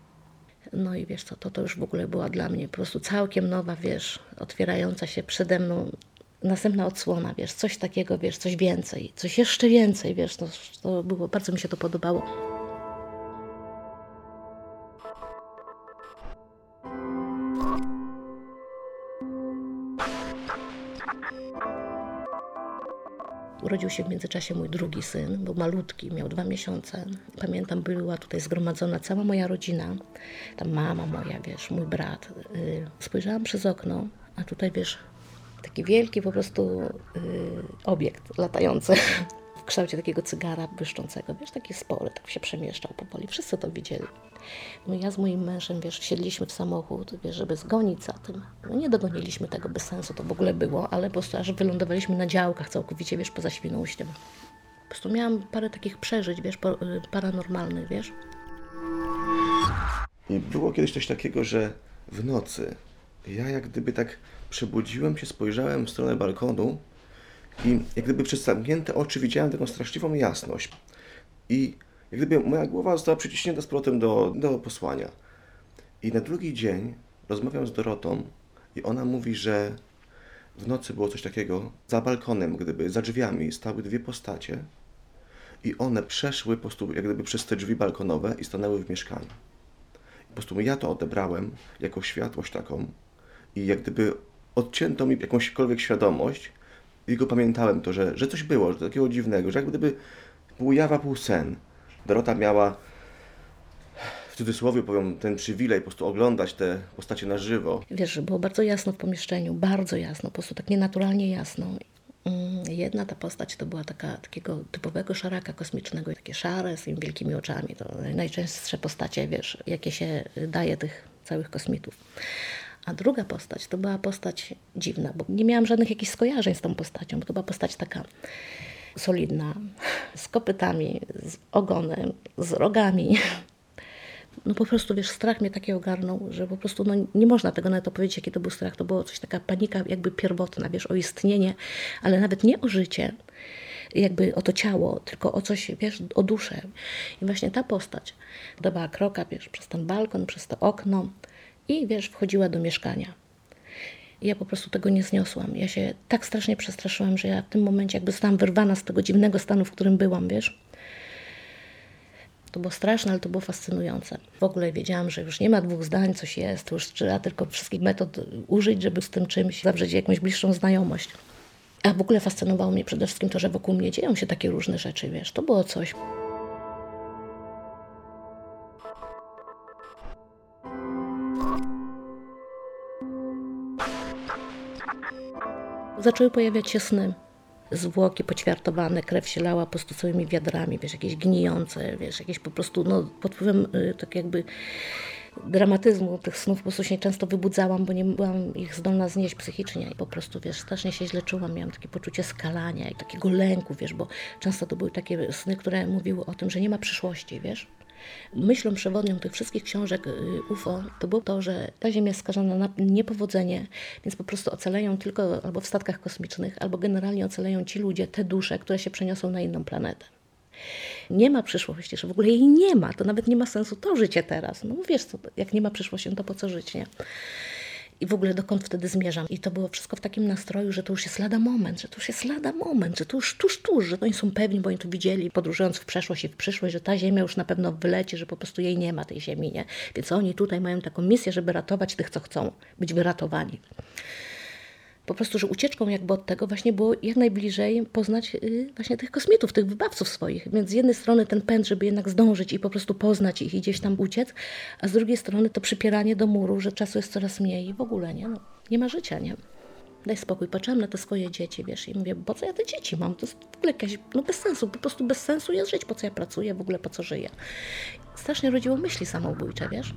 No i wiesz co, to, to już w ogóle była dla mnie po prostu całkiem nowa, wiesz, otwierająca się przede mną następna odsłona, wiesz, coś takiego, wiesz, coś więcej, coś jeszcze więcej, wiesz, to, to było, bardzo mi się to podobało. Urodził się w międzyczasie mój drugi syn, był malutki, miał dwa miesiące. Pamiętam, była tutaj zgromadzona cała moja rodzina, tam mama moja, wiesz, mój brat. Spojrzałam przez okno, a tutaj, wiesz, taki wielki po prostu obiekt latający w kształcie takiego cygara błyszczącego, wiesz, taki spory, tak się przemieszczał powoli. Wszyscy to widzieli. No ja z moim mężem, wiesz, wsiedliśmy w samochód, wiesz, żeby zgonić za tym. No nie dogoniliśmy tego, bez sensu to w ogóle było, ale po prostu aż wylądowaliśmy na działkach całkowicie, wiesz, poza Świnoujściem. Po prostu miałam parę takich przeżyć, wiesz, paranormalnych, wiesz. I było kiedyś coś takiego, że w nocy ja jak gdyby tak przebudziłem się, spojrzałem w stronę balkonu i jak gdyby przez zamknięte oczy widziałem taką straszliwą jasność. I jak gdyby moja głowa została przyciśnięta z powrotem do, do posłania. I na drugi dzień rozmawiam z Dorotą i ona mówi, że w nocy było coś takiego. Za balkonem, gdyby za drzwiami stały dwie postacie i one przeszły po prostu jak gdyby przez te drzwi balkonowe i stanęły w mieszkaniu. I po prostu ja to odebrałem jako światłość taką i jak gdyby odcięto mi jakąśkolwiek świadomość i tylko pamiętałem to, że, że coś było, że takiego dziwnego, że jak gdyby pół jawa, pół sen. Dorota miała, w cudzysłowie powiem, ten przywilej po prostu oglądać te postacie na żywo. Wiesz, że było bardzo jasno w pomieszczeniu, bardzo jasno, po prostu tak nienaturalnie jasno. Jedna ta postać to była taka, takiego typowego szaraka kosmicznego, takie szare z tymi wielkimi oczami. To najczęstsze postacie, wiesz, jakie się daje tych całych kosmitów. A druga postać to była postać dziwna, bo nie miałam żadnych jakichś skojarzeń z tą postacią, bo to była postać taka solidna, z kopytami, z ogonem, z rogami. No po prostu, wiesz, strach mnie taki ogarnął, że po prostu no, nie można tego nawet opowiedzieć, jaki to był strach. To było coś, taka panika jakby pierwotna, wiesz, o istnienie, ale nawet nie o życie, jakby o to ciało, tylko o coś, wiesz, o duszę. I właśnie ta postać dawała kroka, wiesz, przez ten balkon, przez to okno i, wiesz, wchodziła do mieszkania. I ja po prostu tego nie zniosłam. Ja się tak strasznie przestraszyłam, że ja w tym momencie jakby zostałam wyrwana z tego dziwnego stanu, w którym byłam, wiesz. To było straszne, ale to było fascynujące. W ogóle wiedziałam, że już nie ma dwóch zdań, coś jest, to już trzeba tylko wszystkich metod użyć, żeby z tym czymś zawrzeć jakąś bliższą znajomość. A w ogóle fascynowało mnie przede wszystkim to, że wokół mnie dzieją się takie różne rzeczy, wiesz, to było coś. Zaczęły pojawiać się sny. Zwłoki poćwiartowane, krew się lała po prostu całymi wiadrami, wiesz, jakieś gnijące, wiesz, jakieś po prostu, no, pod wpływem y, tak jakby dramatyzmu tych snów po prostu się często wybudzałam, bo nie byłam ich zdolna znieść psychicznie i po prostu, wiesz, strasznie się źle czułam, miałam takie poczucie skalania i takiego lęku, wiesz, bo często to były takie sny, które mówiły o tym, że nie ma przyszłości, wiesz. Myślą przewodnią tych wszystkich książek U F O to było to, że ta Ziemia jest skażona na niepowodzenie, więc po prostu ocaleją tylko albo w statkach kosmicznych, albo generalnie ocaleją ci ludzie, te dusze, które się przeniosą na inną planetę. Nie ma przyszłości, że w ogóle jej nie ma, to nawet nie ma sensu to życie teraz. No wiesz co, jak nie ma przyszłości, no to po co żyć, nie? I w ogóle dokąd wtedy zmierzam. I to było wszystko w takim nastroju, że to już jest lada moment, że to już jest lada moment, że to już tuż, tuż, że to oni są pewni, bo oni to widzieli, podróżując w przeszłość i w przyszłość, że ta Ziemia już na pewno wyleci, że po prostu jej nie ma, tej Ziemi, nie? Więc oni tutaj mają taką misję, żeby ratować tych, co chcą być wyratowani. Po prostu, że ucieczką jakby od tego właśnie było jak najbliżej poznać yy, właśnie tych kosmitów, tych wybawców swoich. Więc z jednej strony ten pęd, żeby jednak zdążyć i po prostu poznać ich i gdzieś tam uciec, a z drugiej strony to przypieranie do muru, że czasu jest coraz mniej i w ogóle, nie? No, nie ma życia, nie? Daj spokój. Patrzyłam na te swoje dzieci, wiesz, i mówię, po co ja te dzieci mam? To jest w ogóle jakaś, no bez sensu, po prostu bez sensu jest żyć, po co ja pracuję, w ogóle po co żyję. Strasznie rodziło myśli samobójcze, wiesz?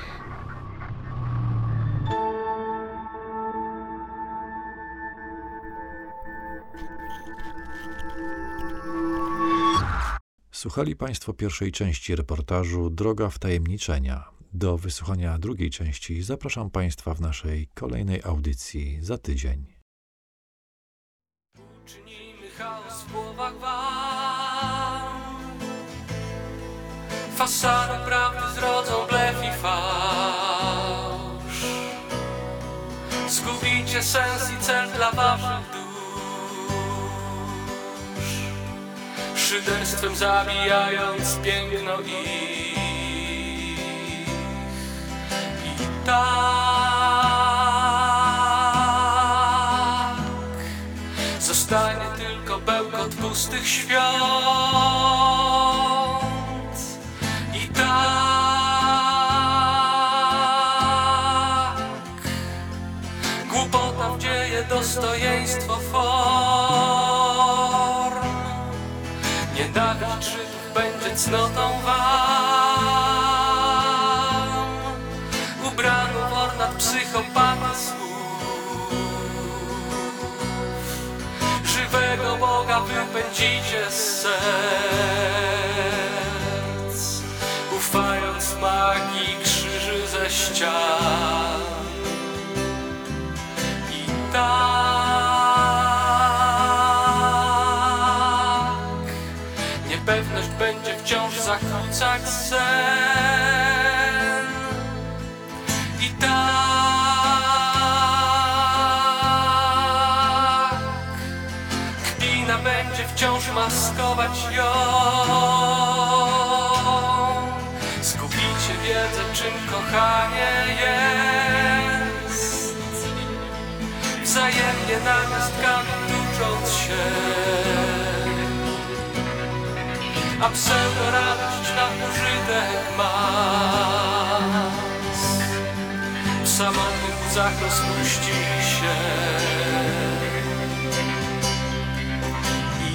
Słuchali Państwo pierwszej części reportażu Droga wtajemniczenia. Do wysłuchania drugiej części zapraszam Państwa w naszej kolejnej audycji za tydzień. Uczynimy chaos w głowach wam. Fasady prawdy zrodzą blef i fałsz. Zgubicie sens i cel dla waszych dusz. Szyderstwem zabijając piękno ich. I tak zostanie tylko bełkot pustych świąt. I tak głupota wdzieje dostojeństwo form. Nie dawid Żydów będzie cnotą wam, ubrano w ornat psychopaty słów. Żywego Boga wypędzicie z serc, ufając magii krzyży ze ścian. I tak niepewność będzie wciąż zakłócać sen. I tak kpina będzie wciąż maskować ją. Zgubicie wiedzę, czym kochanie jest, wzajemnie namiastkami tucząc się. A pseudo-radość na użytek mas w samotnych łzach rozpuścili się. I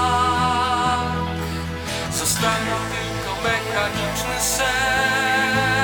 tak zostanie tylko mechaniczny sen.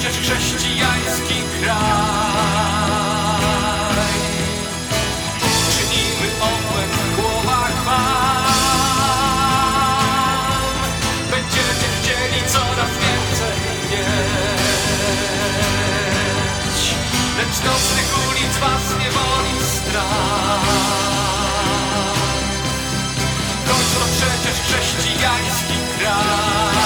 przecież chrześcijański kraj. Czynimy obłęd w głowach wam. Będziecie chcieli coraz więcej mieć, lecz nocnych ulic was nie boli strach. Choć to przecież chrześcijański kraj.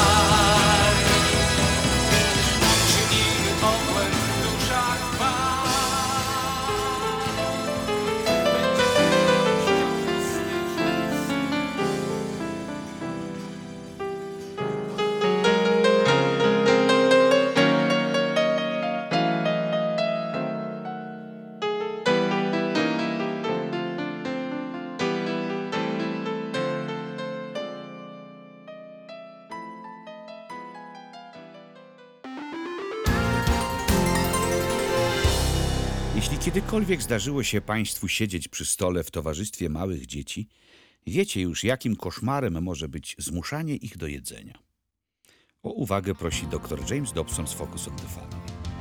Czynimy obłęd w duszach wam. Jeśli kiedykolwiek zdarzyło się Państwu siedzieć przy stole w towarzystwie małych dzieci, wiecie już, jakim koszmarem może być zmuszanie ich do jedzenia. O uwagę prosi dr James Dobson z Focus on the Family.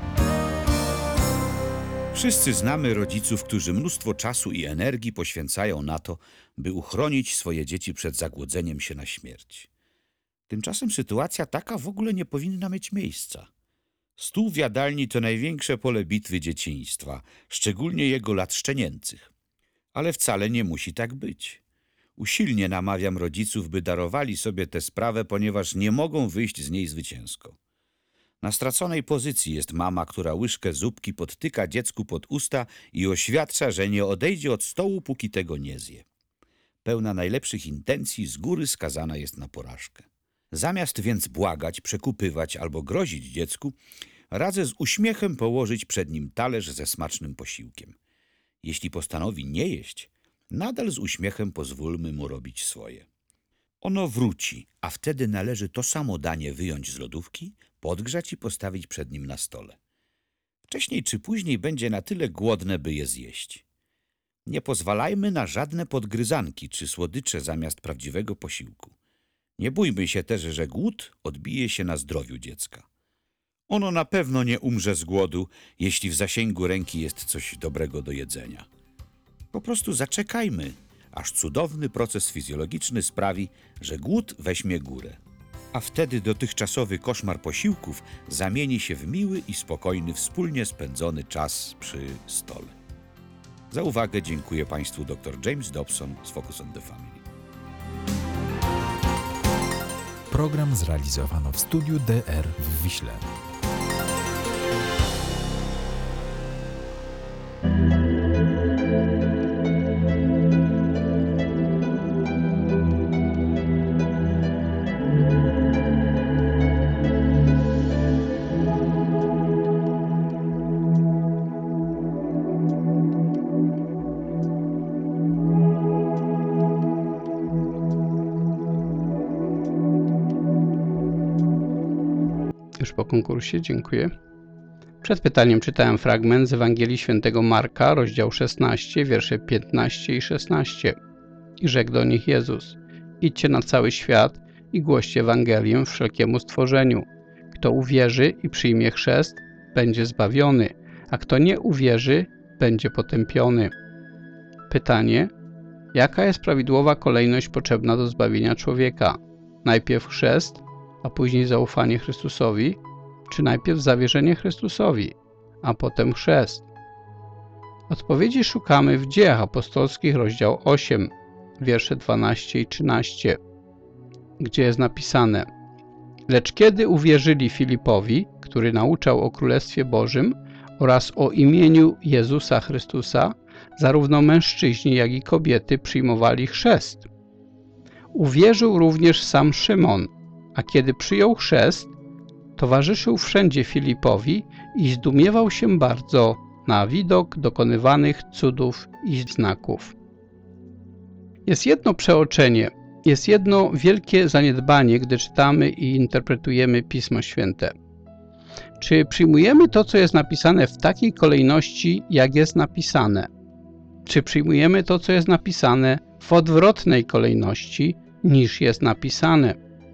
Wszyscy znamy rodziców, którzy mnóstwo czasu i energii poświęcają na to, by uchronić swoje dzieci przed zagłodzeniem się na śmierć. Tymczasem sytuacja taka w ogóle nie powinna mieć miejsca. Stół w jadalni to największe pole bitwy dzieciństwa, szczególnie jego lat szczenięcych. Ale wcale nie musi tak być. Usilnie namawiam rodziców, by darowali sobie tę sprawę, ponieważ nie mogą wyjść z niej zwycięsko. Na straconej pozycji jest mama, która łyżkę zupki podtyka dziecku pod usta i oświadcza, że nie odejdzie od stołu, póki tego nie zje. Pełna najlepszych intencji, z góry skazana jest na porażkę. Zamiast więc błagać, przekupywać albo grozić dziecku, radzę z uśmiechem położyć przed nim talerz ze smacznym posiłkiem. Jeśli postanowi nie jeść, nadal z uśmiechem pozwólmy mu robić swoje. Ono wróci, a wtedy należy to samo danie wyjąć z lodówki, podgrzać i postawić przed nim na stole. Wcześniej czy później będzie na tyle głodne, by je zjeść. Nie pozwalajmy na żadne podgryzanki czy słodycze zamiast prawdziwego posiłku. Nie bójmy się też, że głód odbije się na zdrowiu dziecka. Ono na pewno nie umrze z głodu, jeśli w zasięgu ręki jest coś dobrego do jedzenia. Po prostu zaczekajmy, aż cudowny proces fizjologiczny sprawi, że głód weźmie górę. A wtedy dotychczasowy koszmar posiłków zamieni się w miły i spokojny, wspólnie spędzony czas przy stole. Za uwagę dziękuję Państwu dr James Dobson z Focus on the Family. Program zrealizowano w studiu D R w Wiśle. Już po konkursie, dziękuję. Przed pytaniem czytałem fragment z Ewangelii Świętego Marka, rozdział szesnasty, wiersze piętnaście i szesnaście. I rzekł do nich Jezus: idźcie na cały świat i głoście Ewangelię wszelkiemu stworzeniu. Kto uwierzy i przyjmie chrzest, będzie zbawiony, a kto nie uwierzy, będzie potępiony. Pytanie: jaka jest prawidłowa kolejność potrzebna do zbawienia człowieka? Najpierw chrzest, a później zaufanie Chrystusowi, czy najpierw zawierzenie Chrystusowi, a potem chrzest? Odpowiedzi szukamy w Dziejach Apostolskich, rozdział osiem, wiersze dwanaście i trzynaście, gdzie jest napisane: lecz kiedy uwierzyli Filipowi, który nauczał o Królestwie Bożym oraz o imieniu Jezusa Chrystusa, zarówno mężczyźni, jak i kobiety przyjmowali chrzest. Uwierzył również sam Szymon, a kiedy przyjął chrzest, towarzyszył wszędzie Filipowi i zdumiewał się bardzo na widok dokonywanych cudów i znaków. Jest jedno przeoczenie, jest jedno wielkie zaniedbanie, gdy czytamy i interpretujemy Pismo Święte. Czy przyjmujemy to, co jest napisane w takiej kolejności, jak jest napisane? Czy przyjmujemy to, co jest napisane w odwrotnej kolejności, niż jest napisane?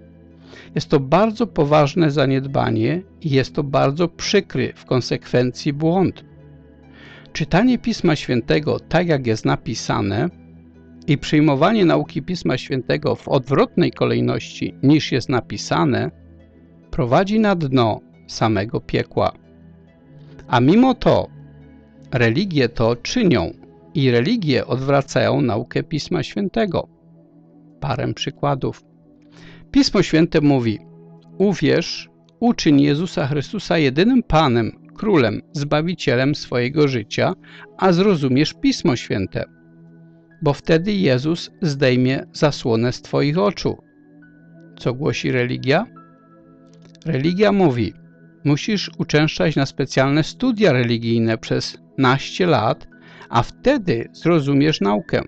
Jest to bardzo poważne zaniedbanie i jest to bardzo przykry w konsekwencji błąd. Czytanie Pisma Świętego tak, jak jest napisane i przyjmowanie nauki Pisma Świętego w odwrotnej kolejności niż jest napisane prowadzi na dno samego piekła. A mimo to religie to czynią i religie odwracają naukę Pisma Świętego. Parę przykładów. Pismo Święte mówi: uwierz, uczyń Jezusa Chrystusa jedynym Panem, Królem, Zbawicielem swojego życia, a zrozumiesz Pismo Święte, bo wtedy Jezus zdejmie zasłonę z twoich oczu. Co głosi religia? Religia mówi: musisz uczęszczać na specjalne studia religijne przez naście lat, a wtedy zrozumiesz naukę.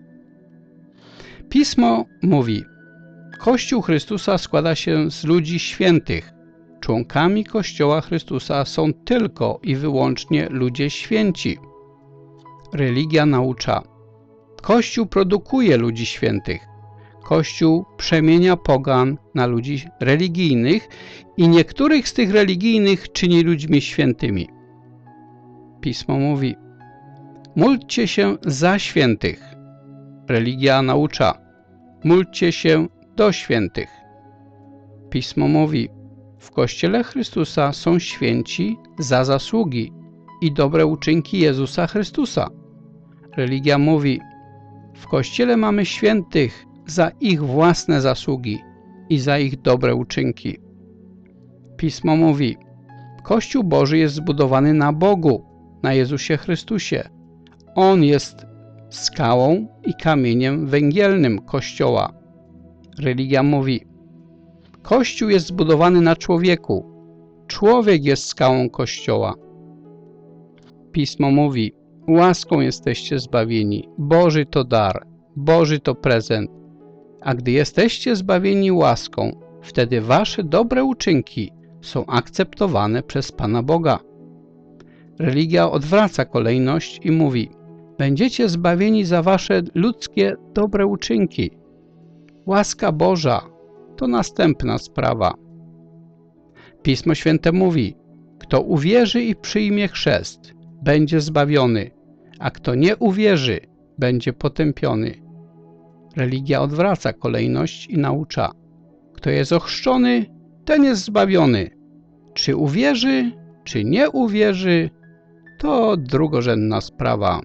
Pismo mówi: Kościół Chrystusa składa się z ludzi świętych. Członkami Kościoła Chrystusa są tylko i wyłącznie ludzie święci. Religia naucza: Kościół produkuje ludzi świętych. Kościół przemienia pogan na ludzi religijnych i niektórych z tych religijnych czyni ludźmi świętymi. Pismo mówi: módlcie się za świętych. Religia naucza: módlcie się do świętych. Pismo mówi: w Kościele Chrystusa są święci za zasługi i dobre uczynki Jezusa Chrystusa. Religia mówi: w Kościele mamy świętych za ich własne zasługi i za ich dobre uczynki. Pismo mówi: Kościół Boży jest zbudowany na Bogu, na Jezusie Chrystusie. On jest skałą i kamieniem węgielnym Kościoła. Religia mówi: Kościół jest zbudowany na człowieku. Człowiek jest skałą Kościoła. Pismo mówi: łaską jesteście zbawieni. Boży to dar, Boży to prezent. A gdy jesteście zbawieni łaską, wtedy wasze dobre uczynki są akceptowane przez Pana Boga. Religia odwraca kolejność i mówi: będziecie zbawieni za wasze ludzkie dobre uczynki. Łaska Boża to następna sprawa. Pismo Święte mówi: kto uwierzy i przyjmie chrzest, będzie zbawiony, a kto nie uwierzy, będzie potępiony. Religia odwraca kolejność i naucza: kto jest ochrzczony, ten jest zbawiony. Czy uwierzy, czy nie uwierzy, to drugorzędna sprawa.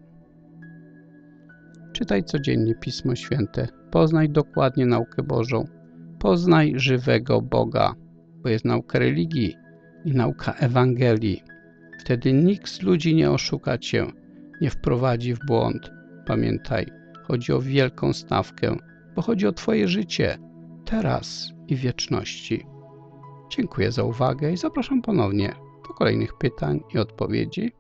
Czytaj codziennie Pismo Święte. Poznaj dokładnie naukę Bożą. Poznaj żywego Boga, bo jest nauka religii i nauka Ewangelii. Wtedy nikt z ludzi nie oszuka cię, nie wprowadzi w błąd. Pamiętaj, chodzi o wielką stawkę, bo chodzi o twoje życie, teraz i w wieczności. Dziękuję za uwagę i zapraszam ponownie do kolejnych pytań i odpowiedzi